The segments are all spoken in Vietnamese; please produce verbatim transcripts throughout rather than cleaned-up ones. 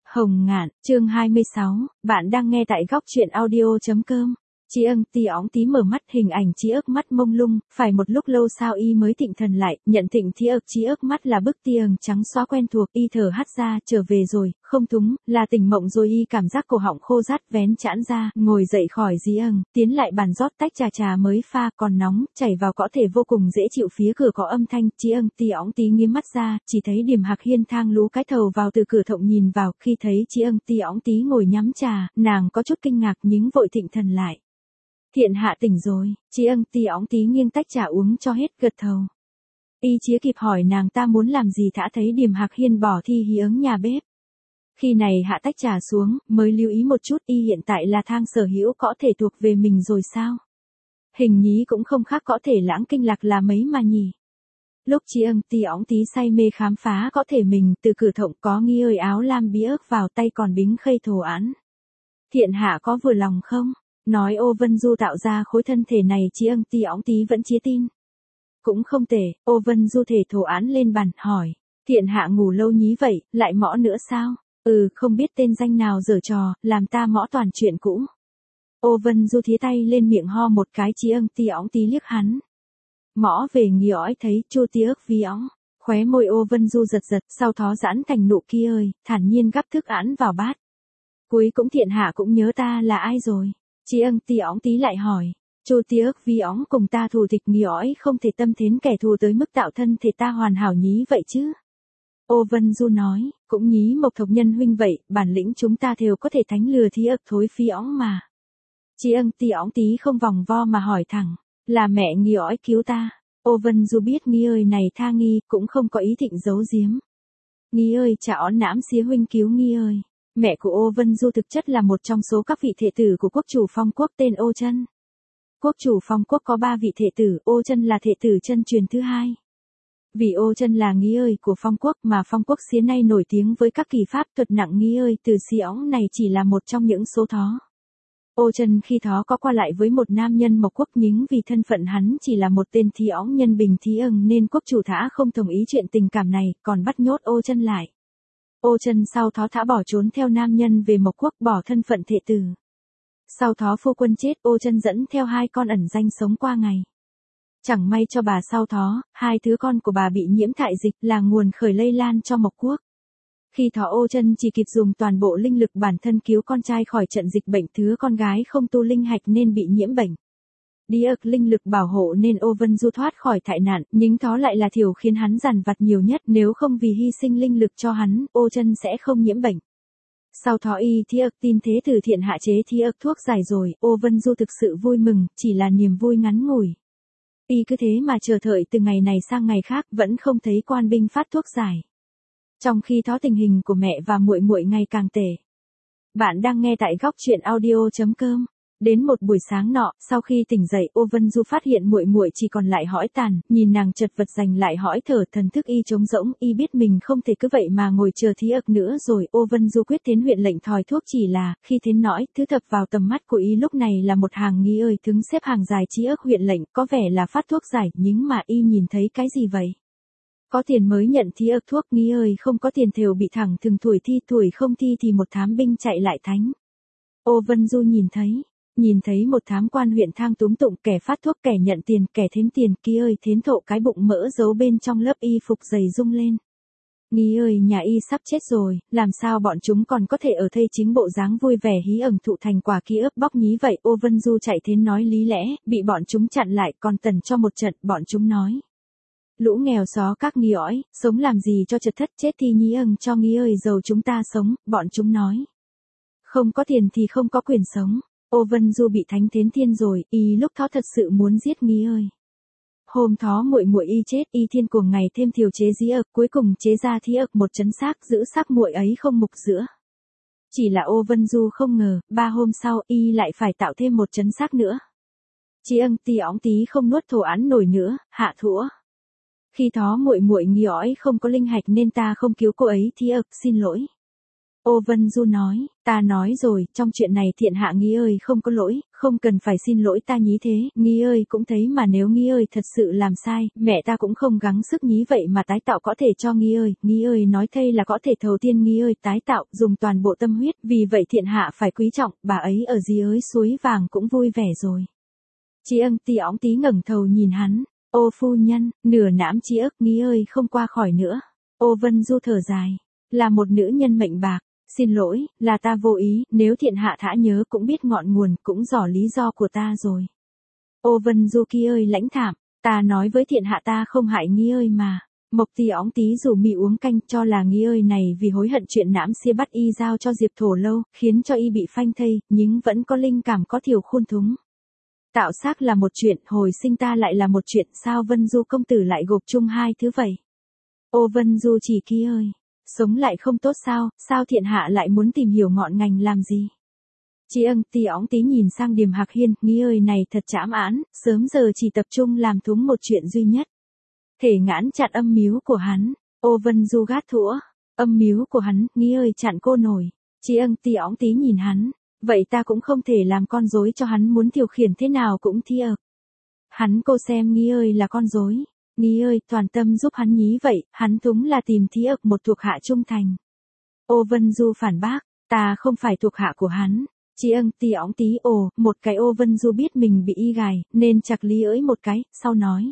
Hồng Ngạn, chương hai mươi sáu, bạn đang nghe tại góc truyện audio.com. Chị ưng tí óng tí mở mắt, hình ảnh chị ức mắt mông lung, phải một lúc lâu sau y mới thịnh thần lại, nhận thịnh tí ức chị ức mắt là bức tia ừng trắng xóa quen thuộc, y thở hắt ra, trở về rồi, không túng, là tỉnh mộng rồi. Y cảm giác cổ họng khô rát, vén chãn ra, ngồi dậy khỏi dí ừng, tiến lại bàn rót tách trà trà mới pha, còn nóng, chảy vào có thể vô cùng dễ chịu. Phía cửa có âm thanh, chị ưng tí óng tí nghiêng mắt ra, chỉ thấy Điềm Hạc Hiên thang lú cái thầu vào từ cửa thộng nhìn vào, khi thấy chị ưng tí óng tí ngồi nhắm trà, nàng có chút kinh ngạc nhưng vội thịnh thần lại. Thiện hạ tỉnh rồi, chị ưng tí óng tí nghiêng tách trà uống cho hết, gật thầu. Y chía kịp hỏi nàng ta muốn làm gì, thả thấy Điềm Hạc Hiên bỏ thi hí ứng nhà bếp. Khi này hạ tách trà xuống, mới lưu ý một chút, y hiện tại là thang sở hữu có thể thuộc về mình rồi sao? Hình nhí cũng không khác có thể lãng kinh lạc là mấy mà nhỉ. Lúc chị ưng tí óng tí say mê khám phá có thể mình, từ cửa thộng có nghi ơi áo lam bí ức vào tay còn bính khây thổ án. Thiện hạ có vừa lòng không? Nói Ô Vân Du tạo ra khối thân thể này, chị ưng tí óng tí vẫn chia tin. Cũng không tệ. Ô Vân Du thể thổ án lên bàn, hỏi. Thiện hạ ngủ lâu nhí vậy, lại mõ nữa sao? Ừ, không biết tên danh nào giở trò, làm ta mõ toàn chuyện cũ. Ô Vân Du thía tay lên miệng ho một cái, chị ưng tí óng tí liếc hắn. Mõ về nghi ói thấy chua tí ức vi óng. Khóe môi Ô Vân Du giật giật, sau thó giãn thành nụ kia ơi, thản nhiên gắp thức án vào bát. Cuối cũng thiện hạ cũng nhớ ta là ai rồi. Chị ưng tí óng tí lại hỏi. Chô tí ức vi óng cùng ta thù địch nghi ói, không thể tâm thến kẻ thù tới mức tạo thân thể ta hoàn hảo nhí vậy chứ. Ô Vân Du nói, cũng nhí Mộc Thộc Nhân huynh vậy, bản lĩnh chúng ta đều có thể thánh lừa thí ức thối phi óng mà. Chị ưng tí óng tí không vòng vo mà hỏi thẳng, là mẹ nghi ói cứu ta. Ô Vân Du biết nghi ơi này tha nghi, cũng không có ý thịnh giấu giếm. Nghi ơi chả ón nãm xía huynh cứu nghi ơi. Mẹ của Ô Vân Du thực chất là một trong số các vị thệ tử của quốc chủ Phong Quốc tên Ô Chân. Quốc chủ Phong Quốc có ba vị thệ tử, Ô Chân là thệ tử chân truyền thứ hai. Vì Ô Chân là nghi ơi của Phong Quốc mà Phong Quốc xưa nay nổi tiếng với các kỳ pháp thuật nặng nghi ơi, từ xí óng này chỉ là một trong những số thó. Ô Chân khi thó có qua lại với một nam nhân Mộc Quốc, nhưng vì thân phận hắn chỉ là một tên thí óng nhân bình thí ưng nên quốc chủ thả không đồng ý chuyện tình cảm này, còn bắt nhốt Ô Chân lại. Ô Chân sau thó thả bỏ trốn theo nam nhân về Mộc Quốc, bỏ thân phận thệ tử. Sau thó phu quân chết, Ô Chân dẫn theo hai con ẩn danh sống qua ngày. Chẳng may cho bà sau thó, hai đứa con của bà bị nhiễm thại dịch, là nguồn khởi lây lan cho Mộc Quốc. Khi thó Ô Chân chỉ kịp dùng toàn bộ linh lực bản thân cứu con trai khỏi trận dịch bệnh, đứa con gái không tu linh hạch nên bị nhiễm bệnh. Đi ức linh lực bảo hộ nên Ô Vân Du thoát khỏi thại nạn, nhưng thó lại là thiểu khiến hắn dằn vặt nhiều nhất, nếu không vì hy sinh linh lực cho hắn, Ô Chân sẽ không nhiễm bệnh. Sau thó y thí ức tin thế từ thiện hạ chế thí ức thuốc giải rồi, Ô Vân Du thực sự vui mừng, chỉ là niềm vui ngắn ngủi. Y cứ thế mà chờ đợi từ ngày này sang ngày khác, vẫn không thấy quan binh phát thuốc giải. Trong khi thó tình hình của mẹ và muội muội ngày càng tệ. Bạn đang nghe tại góc truyện audio.com. Đến một buổi sáng nọ, sau khi tỉnh dậy, Ô Vân Du phát hiện muội muội chỉ còn lại hỏi tàn, nhìn nàng chật vật giành lại hỏi thở, thần thức y trống rỗng, y biết mình không thể cứ vậy mà ngồi chờ thí ức nữa rồi. Ô Vân Du quyết tiến huyện lệnh thòi thuốc, chỉ là, khi thiến nói, thứ thập vào tầm mắt của y lúc này là một hàng nghi ơi đứng xếp hàng dài chí ức huyện lệnh, có vẻ là phát thuốc giải, nhưng mà y nhìn thấy cái gì vậy? Có tiền mới nhận thí ức thuốc, nghi ơi không có tiền thều bị thẳng thừng tuổi thi, tuổi không thi thì một thám binh chạy lại thánh. Ô Vân Du nhìn thấy. Nhìn thấy một thám quan huyện thang túm tụng, kẻ phát thuốc kẻ nhận tiền, kẻ thến tiền, kia ơi thến thộ cái bụng mỡ giấu bên trong lớp y phục dày rung lên. Nghi ơi nhà y sắp chết rồi, làm sao bọn chúng còn có thể ở thây chính bộ dáng vui vẻ hí ẩn thụ thành quả kia ướp bóc nhí vậy. Ô Vân Du chạy thến nói lý lẽ, bị bọn chúng chặn lại, còn tần cho một trận, bọn chúng nói. Lũ nghèo xó các nghi ói, sống làm gì cho chật thất, chết thì nhí ưng cho nghi ơi giàu chúng ta sống, bọn chúng nói. Không có tiền thì không có quyền sống. Ô Vân Du bị thánh thến thiên rồi, y lúc thó thật sự muốn giết nghi ơi. Hôm thó muội muội y chết, y thiên cuồng ngày thêm thiểu chế dí ực, cuối cùng chế ra thí ực một chấn xác, giữ xác muội ấy không mục giữa. Chỉ là Ô Vân Du không ngờ, ba hôm sau y lại phải tạo thêm một chấn xác nữa. Chị ưng tí óng tí không nuốt thổ án nổi nữa, hạ thũa. Khi thó muội muội nghi ói không có linh hạch nên ta không cứu cô ấy thí ực, xin lỗi. Ô Vân Du nói, ta nói rồi, trong chuyện này Thiện Hạ Nghi ơi không có lỗi, không cần phải xin lỗi ta nhí thế, Nghi ơi cũng thấy mà nếu Nghi ơi thật sự làm sai, mẹ ta cũng không gắng sức nhí vậy mà tái tạo có thể cho Nghi ơi, Nghi ơi nói thay là có thể thầu tiên Nghi ơi tái tạo, dùng toàn bộ tâm huyết, vì vậy Thiện Hạ phải quý trọng, bà ấy ở dưới ới suối vàng cũng vui vẻ rồi. Chị ưng tí óng tí ngẩng đầu nhìn hắn, ô phu nhân, nửa nãm Chị ức Nghi ơi không qua khỏi nữa. Ô Vân Du thở dài, là một nữ nhân mệnh bạc. Xin lỗi, là ta vô ý, nếu Thiện Hạ thả nhớ cũng biết ngọn nguồn, cũng rõ lý do của ta rồi. Ô Vân Du kia ơi lãnh thảm, ta nói với Thiện Hạ ta không hại Nghi ơi mà. Mộc tí óng tí rủ mị uống canh cho là Nghi ơi này vì hối hận chuyện nãm xia bắt y giao cho Diệp Thổ Lâu, khiến cho y bị phanh thây, nhưng vẫn có linh cảm có thiểu khuôn thúng. Tạo xác là một chuyện, hồi sinh ta lại là một chuyện, sao Vân Du công tử lại gộp chung hai thứ vậy? Ô Vân Du chỉ kia ơi. Sống lại không tốt sao, sao Thiện Hạ lại muốn tìm hiểu ngọn ngành làm gì? Chị ưng tí óng tí nhìn sang Điềm Hạc Hiên, Nghi ơi này thật trảm án, sớm giờ chỉ tập trung làm thúng một chuyện duy nhất. Thể ngãn chặn âm mưu của hắn, Ô Vân Du gát thũa, âm mưu của hắn, Nghi ơi chặn cô nổi. Chị ưng tí óng tí nhìn hắn, vậy ta cũng không thể làm con rối cho hắn, muốn điều khiển thế nào cũng thi ợp. Hắn cô xem Nghi ơi là con rối. Nghi ơi, toàn tâm giúp hắn nhí vậy, hắn thúng là tìm thí ực một thuộc hạ trung thành. Ô Vân Du phản bác, ta không phải thuộc hạ của hắn. Chị ưng tí óng tí ồ, một cái Ô Vân Du biết mình bị y gài, nên chặt lý ỡi một cái, sau nói.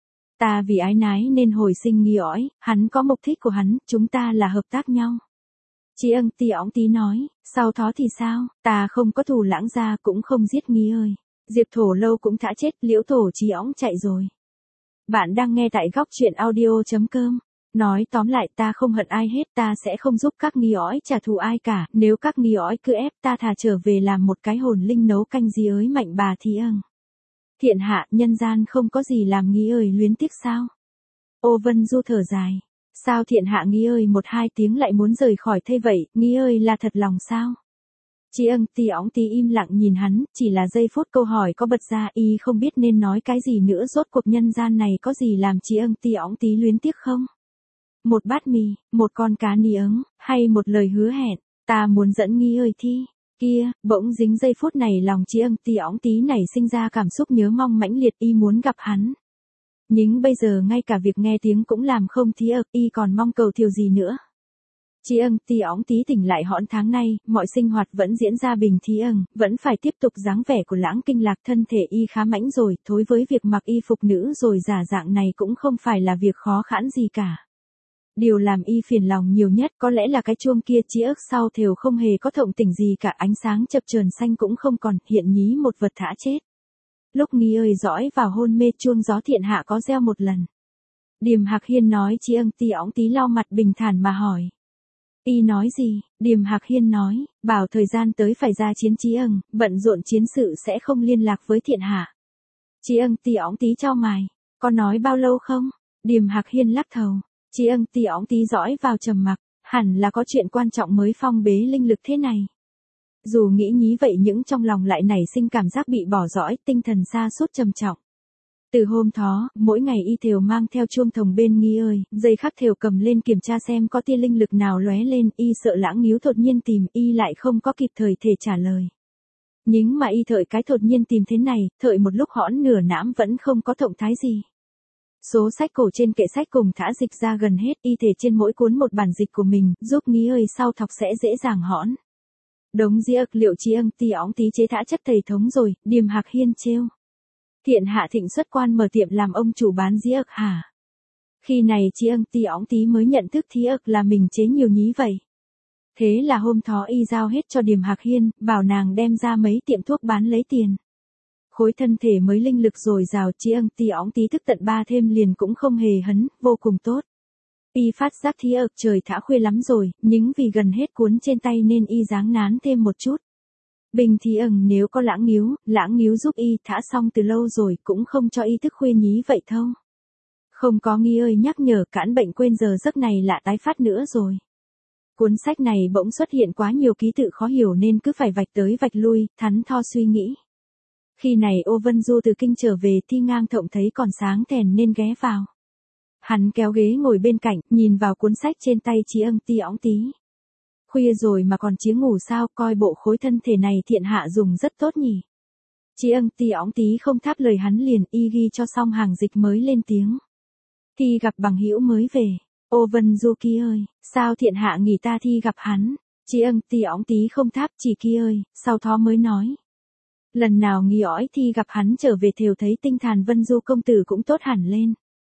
Ta vì ái nái nên hồi sinh nghi ỏi, hắn có mục thích của hắn, chúng ta là hợp tác nhau. Chị ưng tí óng tí nói, sau đó thì sao, ta không có thù lãng gia cũng không giết Nghi ơi. Diệp Thổ Lâu cũng thả chết, Liễu Thổ Chí óng chạy rồi. Bạn đang nghe tại góc truyện audio.com. Nói tóm lại ta không hận ai hết, ta sẽ không giúp các Nghi ói trả thù ai cả, nếu các Nghi ói cứ ép ta thà trở về làm một cái hồn linh nấu canh gì ới mạnh bà thì ưng. Thiện Hạ, nhân gian không có gì làm Nghi ơi luyến tiếc sao? Ô Vân Du thở dài. Sao Thiện Hạ Nghi ơi một hai tiếng lại muốn rời khỏi thế vậy, Nghi ơi là thật lòng sao? Chị ưng tí óng tí im lặng nhìn hắn, chỉ là giây phút câu hỏi có bật ra y không biết nên nói cái gì nữa, rốt cuộc nhân gian này có gì làm chị ưng tí óng tí luyến tiếc không? Một bát mì, một con cá ni ớng, hay một lời hứa hẹn, ta muốn dẫn Nghi ơi thi. Kia, bỗng dính giây phút này lòng chị ưng tí óng tí nảy sinh ra cảm xúc nhớ mong mãnh liệt, y muốn gặp hắn. Nhưng bây giờ ngay cả việc nghe tiếng cũng làm không thí ực, y còn mong cầu thiểu gì nữa. Chị ưng tí óng tí tỉnh lại hõn tháng nay, mọi sinh hoạt vẫn diễn ra bình thí ưng, vẫn phải tiếp tục dáng vẻ của Lãng Kinh Lạc, thân thể y khá mãnh rồi, thối với việc mặc y phục nữ rồi giả dạng này cũng không phải là việc khó khăn gì cả. Điều làm y phiền lòng nhiều nhất có lẽ là cái chuông kia, chị ức sau thều không hề có động tĩnh gì cả, ánh sáng chập chờn xanh cũng không còn, hiện nhí một vật thả chết. Lúc Nghi ơi dõi vào hôn mê, chuông gió Thiện Hạ có reo một lần. Điềm Hạc Hiên nói, chị ưng tí óng tí lau mặt bình thản mà hỏi. Y nói gì? Điềm Hạc Hiên nói, bảo thời gian tới phải ra chiến Chí ưng, bận rộn chiến sự sẽ không liên lạc với Thiện Hạ. Chí ưng tí óng tí chau mày, có nói bao lâu không? Điềm Hạc Hiên lắc đầu, Chí ưng tí óng tí dõi vào trầm mặc, hẳn là có chuyện quan trọng mới phong bế linh lực thế này. Dù nghĩ nhí vậy nhưng trong lòng lại nảy sinh cảm giác bị bỏ dõi, tinh thần sa sút trầm trọng. Từ hôm đó, mỗi ngày y thều mang theo chuông thồng bên Nghi ơi, giây khắc thều cầm lên kiểm tra xem có tia linh lực nào lóe lên, y sợ Lãng Níu đột nhiên tìm, y lại không có kịp thời thể trả lời. Nhưng mà y thợi cái đột nhiên tìm thế này, thợi một lúc hõn nửa nãm vẫn không có động thái gì. Số sách cổ trên kệ sách cùng thả dịch ra gần hết, y thể trên mỗi cuốn một bản dịch của mình, giúp Nghi ơi sau thọc sẽ dễ dàng hõn. Đống di ức liệu Chí ưng tí óng tí chế thả chất thầy thống rồi, Điềm Hạc Hiên trêu. Thiện Hạ thịnh xuất quan mở tiệm làm ông chủ bán dĩ ức hả? Khi này Chí ưng tí óng tí mới nhận thức thí ức là mình chế nhiều nhí vậy. Thế là hôm đó y giao hết cho Điềm Hạc Hiên, bảo nàng đem ra mấy tiệm thuốc bán lấy tiền. Khối thân thể mới linh lực rồi rào, Chí ưng tí óng tí thức tận ba thêm liền cũng không hề hấn, vô cùng tốt. Y phát giác thí ức trời thả khuya lắm rồi, nhưng vì gần hết cuốn trên tay nên y dáng nán thêm một chút. Bình thì ẩn nếu có Lãng Níu, Lãng Níu giúp y thả xong từ lâu rồi cũng không cho y thức khuya nhí vậy thôi. Không có Nghi ơi nhắc nhở cản bệnh quên giờ giấc này lại tái phát nữa rồi. Cuốn sách này bỗng xuất hiện quá nhiều ký tự khó hiểu nên cứ phải vạch tới vạch lui, thắn tho suy nghĩ. Khi này Ô Vân Du từ kinh trở về, Thi Ngang Thộng thấy còn sáng thèn nên ghé vào. Hắn kéo ghế ngồi bên cạnh, nhìn vào cuốn sách trên tay Chí ưng tí óng tí. Khuya rồi mà còn chía ngủ sao, coi bộ khối thân thể này thiện hạ dùng rất tốt nhỉ. Chí âng tí óng tí không tháp lời hắn liền, y ghi cho xong hàng dịch mới lên tiếng. Thi gặp bằng hữu mới về. Ô Vân Du kia ơi, sao thiện hạ nghỉ ta thi gặp hắn. Chí âng tí óng tí không tháp, chỉ kia ơi, sau đó mới nói. Lần nào nghi ói thi gặp hắn trở về thều thấy tinh thần Vân Du công tử cũng tốt hẳn lên.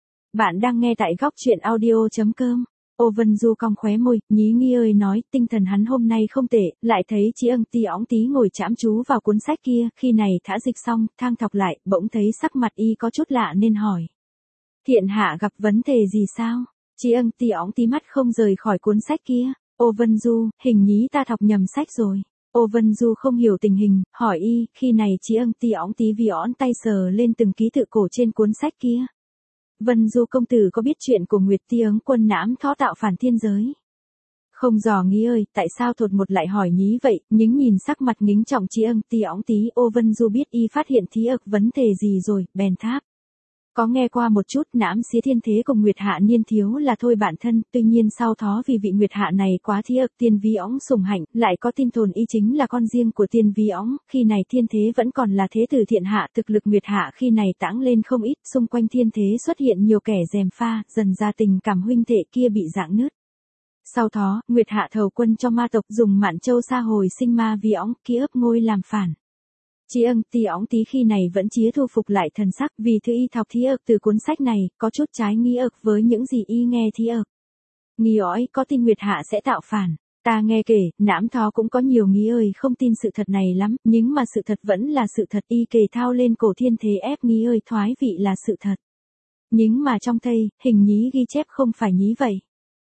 Bạn đang nghe tại góc truyện audio.com. Ô Vân Du cong khóe môi, nhí nghi ơi nói, tinh thần hắn hôm nay không tệ, lại thấy Chí âng tí óng tí ngồi chăm chú vào cuốn sách kia, khi này thả dịch xong, thang thọc lại, bỗng thấy sắc mặt y có chút lạ nên hỏi. Thiện hạ gặp vấn đề gì sao? Chí âng tí óng tí mắt không rời khỏi cuốn sách kia. Ô Vân Du, hình nhí ta thọc nhầm sách rồi. Ô Vân Du không hiểu tình hình, hỏi y, khi này Chí âng tí óng tí vì ón tay sờ lên từng ký tự cổ trên cuốn sách kia. Vân Du công tử có biết chuyện của Nguyệt Ti ứng quân nãm thó tạo phản thiên giới? Không dò nghi ơi, tại sao thột một lại hỏi nhí vậy, nhính nhìn sắc mặt ngính trọng Chí âng tí óng tí. Ô Vân Du biết y phát hiện thí ực vấn đề gì rồi, bèn tháp. Có nghe qua một chút, nãm xía thiên thế cùng Nguyệt hạ niên thiếu là thôi bản thân, tuy nhiên sau đó vì vị Nguyệt hạ này quá thí ực tiên vi óng sủng hạnh, lại có tin đồn y chính là con riêng của tiên vi óng, khi này thiên thế vẫn còn là thế tử thiện hạ, thực lực Nguyệt hạ khi này tãng lên không ít, xung quanh thiên thế xuất hiện nhiều kẻ gièm pha, dần ra tình cảm huynh đệ kia bị rạn nứt. Sau đó, Nguyệt hạ thầu quân cho ma tộc dùng Mạn Châu sa hồi sinh ma vi óng, ký ấp ngôi làm phản. Chí âng tí óng tí khi này vẫn chía thu phục lại thần sắc, vì thứ y thọc thí ực từ cuốn sách này, có chút trái nghi ực với những gì y nghe thí ực. Nghi ói, có tin Nguyệt hạ sẽ tạo phản. Ta nghe kể, nãm thó cũng có nhiều nghi ơi không tin sự thật này lắm, nhưng mà sự thật vẫn là sự thật, y kể thao lên cổ thiên thế ép nghi ơi thoái vị là sự thật. Nhưng mà trong thây, hình nhí ghi chép không phải nhí vậy.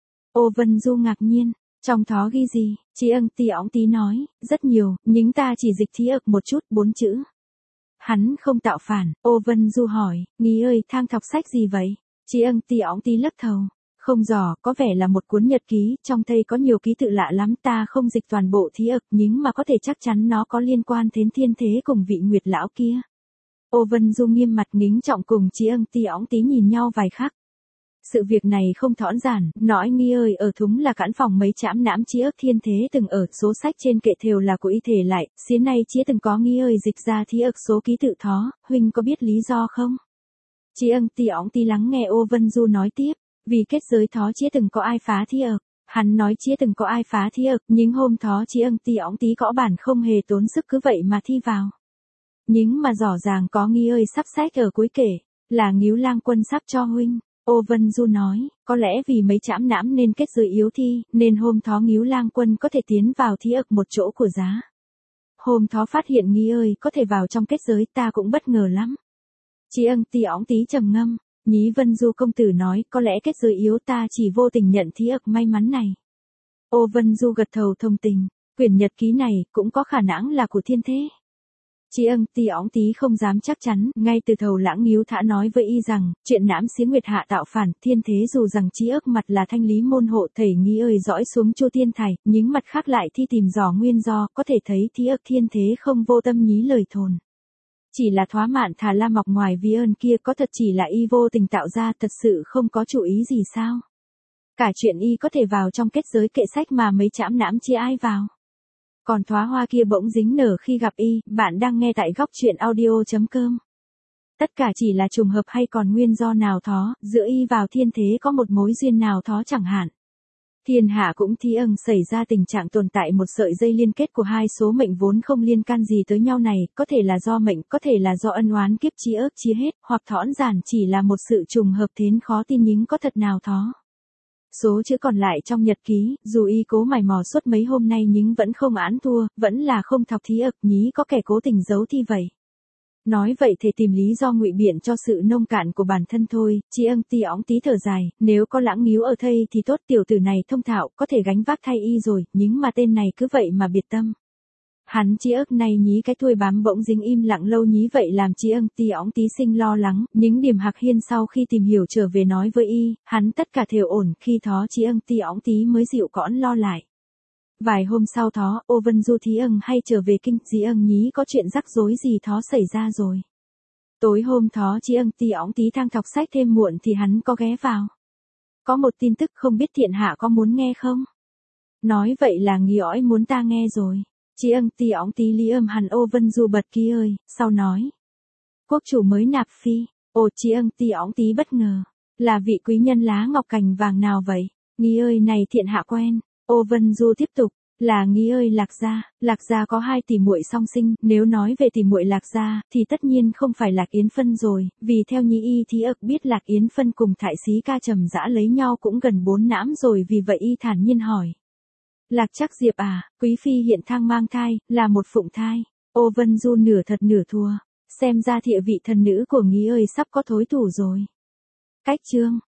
Ô Vân Du ngạc nhiên. Trong thó ghi gì? Chí âng tí óng tí nói, rất nhiều, nhưng ta chỉ dịch thí ực một chút, bốn chữ. Hắn không tạo phản. Ô Vân Du hỏi, nghi ơi thang thọc sách gì vậy? Chí âng tí óng tí lắc thầu. Không dò, có vẻ là một cuốn nhật ký, trong đây có nhiều ký tự lạ lắm, ta không dịch toàn bộ thí ực, nhưng mà có thể chắc chắn nó có liên quan đến thiên thế cùng vị Nguyệt lão kia. Ô Vân Du nghiêm mặt ngính trọng cùng Chí âng tí óng tí nhìn nhau vài khắc. Sự việc này không thõn giản, nói nghi ơi ở thúng là cãn phòng mấy trảm nãm Chí ức thiên thế từng ở, số sách trên kệ thều là của y thể lại, xía nay Chí từng có nghi ơi dịch ra thí ức số ký tự thó, huynh có biết lý do không? Chí âng tí óng tí lắng nghe Ô Vân Du nói tiếp, vì kết giới thó Chí từng có ai phá thí ức, hắn nói Chí từng có ai phá thí ức, nhưng hôm thó Chí âng tí óng tí gõ bản không hề tốn sức cứ vậy mà thi vào. Nhưng mà rõ ràng có nghi ơi sắp sách ở cuối kể, là Ngíu Lang quân sắp cho huynh. Ô Vân Du nói, có lẽ vì mấy trảm nãm nên kết giới yếu thi, nên hôm thó Ngíu Lang quân có thể tiến vào thí ực một chỗ của giá. Hôm thó phát hiện nghi ơi có thể vào trong kết giới ta cũng bất ngờ lắm. Chí âng tí óng tí trầm ngâm, nhí Vân Du công tử nói có lẽ kết giới yếu ta chỉ vô tình nhận thí ực may mắn này. Ô Vân Du gật thầu thông tình, quyển nhật ký này cũng có khả năng là của thiên thế. Chí âng tí óng tí không dám chắc chắn, ngay từ thầu lãng Ngíu Thả nói với y rằng, chuyện nãm xía Nguyệt hạ tạo phản, thiên thế dù rằng Chí ức mặt là thanh lý môn hộ thầy nghi ơi dõi xuống Chu Thiên Thải, nhưng mặt khác lại thi tìm dò nguyên do, có thể thấy thí ức thiên thế không vô tâm nhí lời thồn. Chỉ là thoá mạn thà la mọc ngoài vi ơn kia có thật chỉ là y vô tình tạo ra, thật sự không có chủ ý gì sao? Cả chuyện y có thể vào trong kết giới kệ sách mà mấy trảm nãm chia ai vào. Còn thoá hoa kia bỗng dính nở khi gặp y, bạn đang nghe tại góc truyện audio.com. Tất cả chỉ là trùng hợp hay còn nguyên do nào thó, giữa y vào thiên thế có một mối duyên nào thó chẳng hạn. Thiên hạ cũng thí âng xảy ra tình trạng tồn tại một sợi dây liên kết của hai số mệnh vốn không liên can gì tới nhau này, có thể là do mệnh, có thể là do ân oán kiếp chí ức chia hết, hoặc thõn giản chỉ là một sự trùng hợp đến khó tin nhưng có thật nào thó. Số chữ còn lại trong nhật ký, dù y cố mày mò suốt mấy hôm nay nhưng vẫn không án thua, vẫn là không thọc thí ực nhí có kẻ cố tình giấu thi vậy. Nói vậy thì tìm lý do ngụy biện cho sự nông cạn của bản thân thôi, Chí âng tí óng tí thở dài, nếu có lãng Ngíu ở thây thì tốt tiểu tử này thông thạo, có thể gánh vác thay y rồi, nhưng mà tên này cứ vậy mà biệt tâm. Hắn Chí ức này nhí cái thui bám bỗng dính im lặng lâu nhí vậy làm Chí âng tí óng tí sinh lo lắng, những điểm Hạc Hiên sau khi tìm hiểu trở về nói với y, hắn tất cả đều ổn, khi thó Chí âng tí óng tí mới dịu cõn lo lại. Vài hôm sau thó, Ô Vân Du thí âng hay trở về kinh, Chí âng nhí có chuyện rắc rối gì thó xảy ra rồi. Tối hôm thó Chí âng tí óng tí thang thọc sách thêm muộn thì hắn có ghé vào. Có một tin tức không biết thiện hạ có muốn nghe không? Nói vậy là nghi ói muốn ta nghe rồi. Chị ưng ti óng tí lý âm hẳn ô vân du bật kia ơi, sau nói. Quốc chủ mới nạp phi, ồ chị ưng ti óng tí bất ngờ. Là vị quý nhân lá ngọc cành vàng nào vậy? Nghi ơi này thiện hạ quen. Ô vân du tiếp tục. Là nghi ơi Lạc gia, Lạc gia có hai tỷ muội song sinh, nếu nói về tỷ muội Lạc gia, thì tất nhiên không phải Lạc Yến Phân rồi, vì theo nhĩ y thì ực biết Lạc Yến Phân cùng Thại Xí Ca Trầm Dã lấy nhau cũng gần bốn nãm rồi, vì vậy y thản nhiên hỏi. Lạc Trắc Diệp à, quý phi hiện thang mang thai, là một phụng thai. Ô Vân Du nửa thật nửa thua, xem ra địa vị thần nữ của nghi ơi sắp có thối thủ rồi. Cách chương